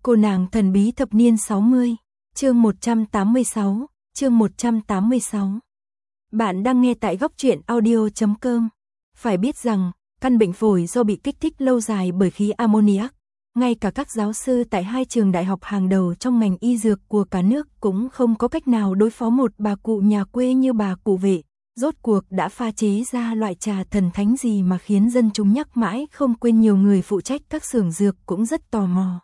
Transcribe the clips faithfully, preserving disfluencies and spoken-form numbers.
Cô nàng thần bí thập niên sáu mươi, chương một trăm tám mươi sáu, chương một trăm tám mươi sáu. Bạn đang nghe tại góc truyện audio chấm com. Phải biết rằng, căn bệnh phổi do bị kích thích lâu dài bởi khí ammoniac, ngay cả các giáo sư tại hai trường đại học hàng đầu trong ngành y dược của cả nước cũng không có cách nào đối phó một bà cụ nhà quê như bà cụ Vệ. Rốt cuộc đã pha chế ra loại trà thần thánh gì mà khiến dân chúng nhắc mãi không quên. Nhiều người phụ trách các xưởng dược cũng rất tò mò.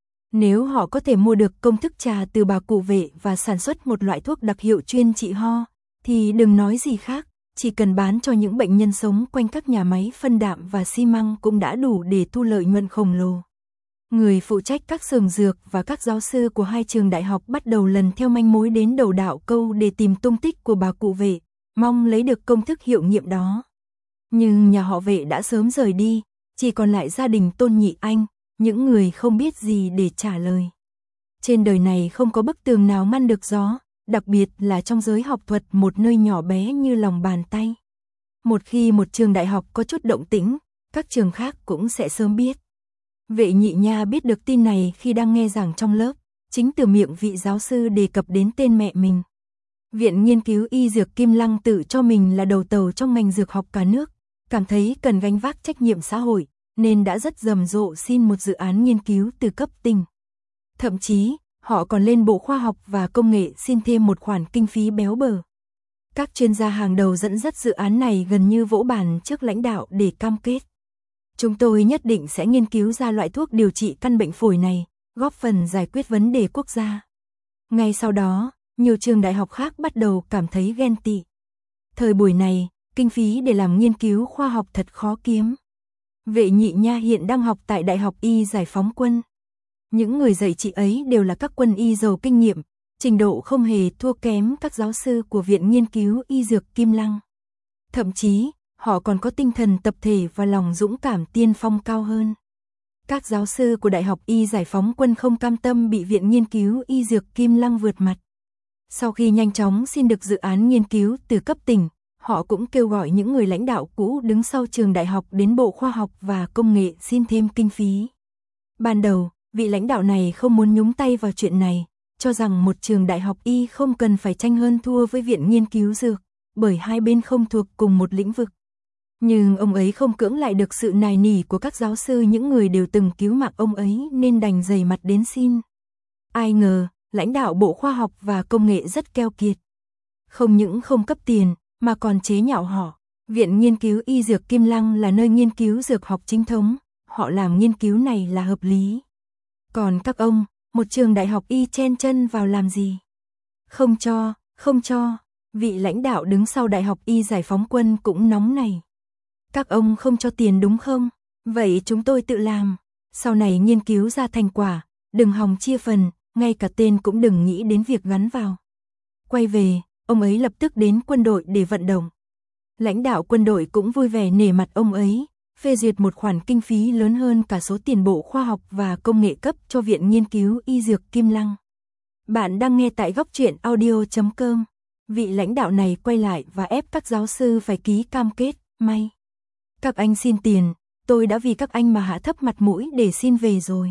Nếu họ có thể mua được công thức trà từ bà cụ Vệ và sản xuất một loại thuốc đặc hiệu chuyên trị ho, thì đừng nói gì khác, chỉ cần bán cho những bệnh nhân sống quanh các nhà máy phân đạm và xi măng cũng đã đủ để thu lợi nhuận khổng lồ. Người phụ trách các xưởng dược và các giáo sư của hai trường đại học bắt đầu lần theo manh mối đến đầu đạo câu để tìm tung tích của bà cụ Vệ, mong lấy được công thức hiệu nghiệm đó. Nhưng nhà họ Vệ đã sớm rời đi, chỉ còn lại gia đình Tôn Nhị Anh, những người không biết gì để trả lời. Trên đời này không có bức tường nào ngăn được gió, đặc biệt là trong giới học thuật, một nơi nhỏ bé như lòng bàn tay. Một khi một trường đại học có chút động tĩnh, các trường khác cũng sẽ sớm biết. Vệ Nhị Nha biết được tin này khi đang nghe giảng trong lớp, chính từ miệng vị giáo sư đề cập đến tên mẹ mình. Viện Nghiên cứu Y Dược Kim Lăng tự cho mình là đầu tàu trong ngành dược học cả nước, cảm thấy cần gánh vác trách nhiệm xã hội, nên đã rất rầm rộ xin một dự án nghiên cứu từ cấp tỉnh. Thậm chí, họ còn lên Bộ Khoa học và Công nghệ xin thêm một khoản kinh phí béo bở. Các chuyên gia hàng đầu dẫn dắt dự án này gần như vỗ bàn trước lãnh đạo để cam kết. Chúng tôi nhất định sẽ nghiên cứu ra loại thuốc điều trị căn bệnh phổi này, góp phần giải quyết vấn đề quốc gia. Ngay sau đó, nhiều trường đại học khác bắt đầu cảm thấy ghen tị. Thời buổi này, kinh phí để làm nghiên cứu khoa học thật khó kiếm. Vệ Nhị Nha hiện đang học tại Đại học Y Giải phóng quân. Những người dạy chị ấy đều là các quân y giàu kinh nghiệm, trình độ không hề thua kém các giáo sư của Viện Nghiên cứu Y Dược Kim Lăng. Thậm chí, họ còn có tinh thần tập thể và lòng dũng cảm tiên phong cao hơn. Các giáo sư của Đại học Y Giải phóng quân không cam tâm bị Viện Nghiên cứu Y Dược Kim Lăng vượt mặt. Sau khi nhanh chóng xin được dự án nghiên cứu từ cấp tỉnh, họ cũng kêu gọi những người lãnh đạo cũ đứng sau trường đại học đến Bộ Khoa học và Công nghệ xin thêm kinh phí. Ban đầu, vị lãnh đạo này không muốn nhúng tay vào chuyện này, cho rằng một trường đại học y không cần phải tranh hơn thua với Viện Nghiên cứu Dược, bởi hai bên không thuộc cùng một lĩnh vực. Nhưng ông ấy không cưỡng lại được sự nài nỉ của các giáo sư, những người đều từng cứu mạng ông ấy, nên đành dày mặt đến xin. Ai ngờ, lãnh đạo Bộ Khoa học và Công nghệ rất keo kiệt. Không những không cấp tiền, mà còn chế nhạo họ. Viện Nghiên cứu Y Dược Kim Lăng là nơi nghiên cứu dược học chính thống, họ làm nghiên cứu này là hợp lý. Còn các ông, một trường đại học y chen chân vào làm gì? Không cho, không cho, vị lãnh đạo đứng sau Đại học Y Giải phóng quân cũng nóng này. Các ông không cho tiền đúng không? Vậy chúng tôi tự làm. Sau này nghiên cứu ra thành quả, đừng hòng chia phần, ngay cả tên cũng đừng nghĩ đến việc gắn vào. Quay về, ông ấy lập tức đến quân đội để vận động. Lãnh đạo quân đội cũng vui vẻ nể mặt ông ấy, phê duyệt một khoản kinh phí lớn hơn cả số tiền Bộ Khoa học và Công nghệ cấp cho Viện Nghiên cứu Y Dược Kim Lăng. Bạn đang nghe tại góc truyện audio chấm com. Vị lãnh đạo này quay lại và ép các giáo sư phải ký cam kết, may. Các anh xin tiền, tôi đã vì các anh mà hạ thấp mặt mũi để xin về rồi.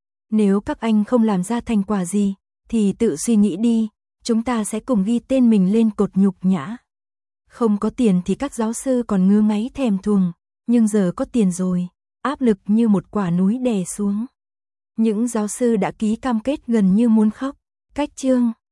Nếu các anh không làm ra thành quả gì, thì tự suy nghĩ đi, chúng ta sẽ cùng ghi tên mình lên cột nhục nhã. Không có tiền thì các giáo sư còn ngứa ngáy thèm thuồng, nhưng giờ có tiền rồi, áp lực như một quả núi đè xuống. Những giáo sư đã ký cam kết gần như muốn khóc. Cách chương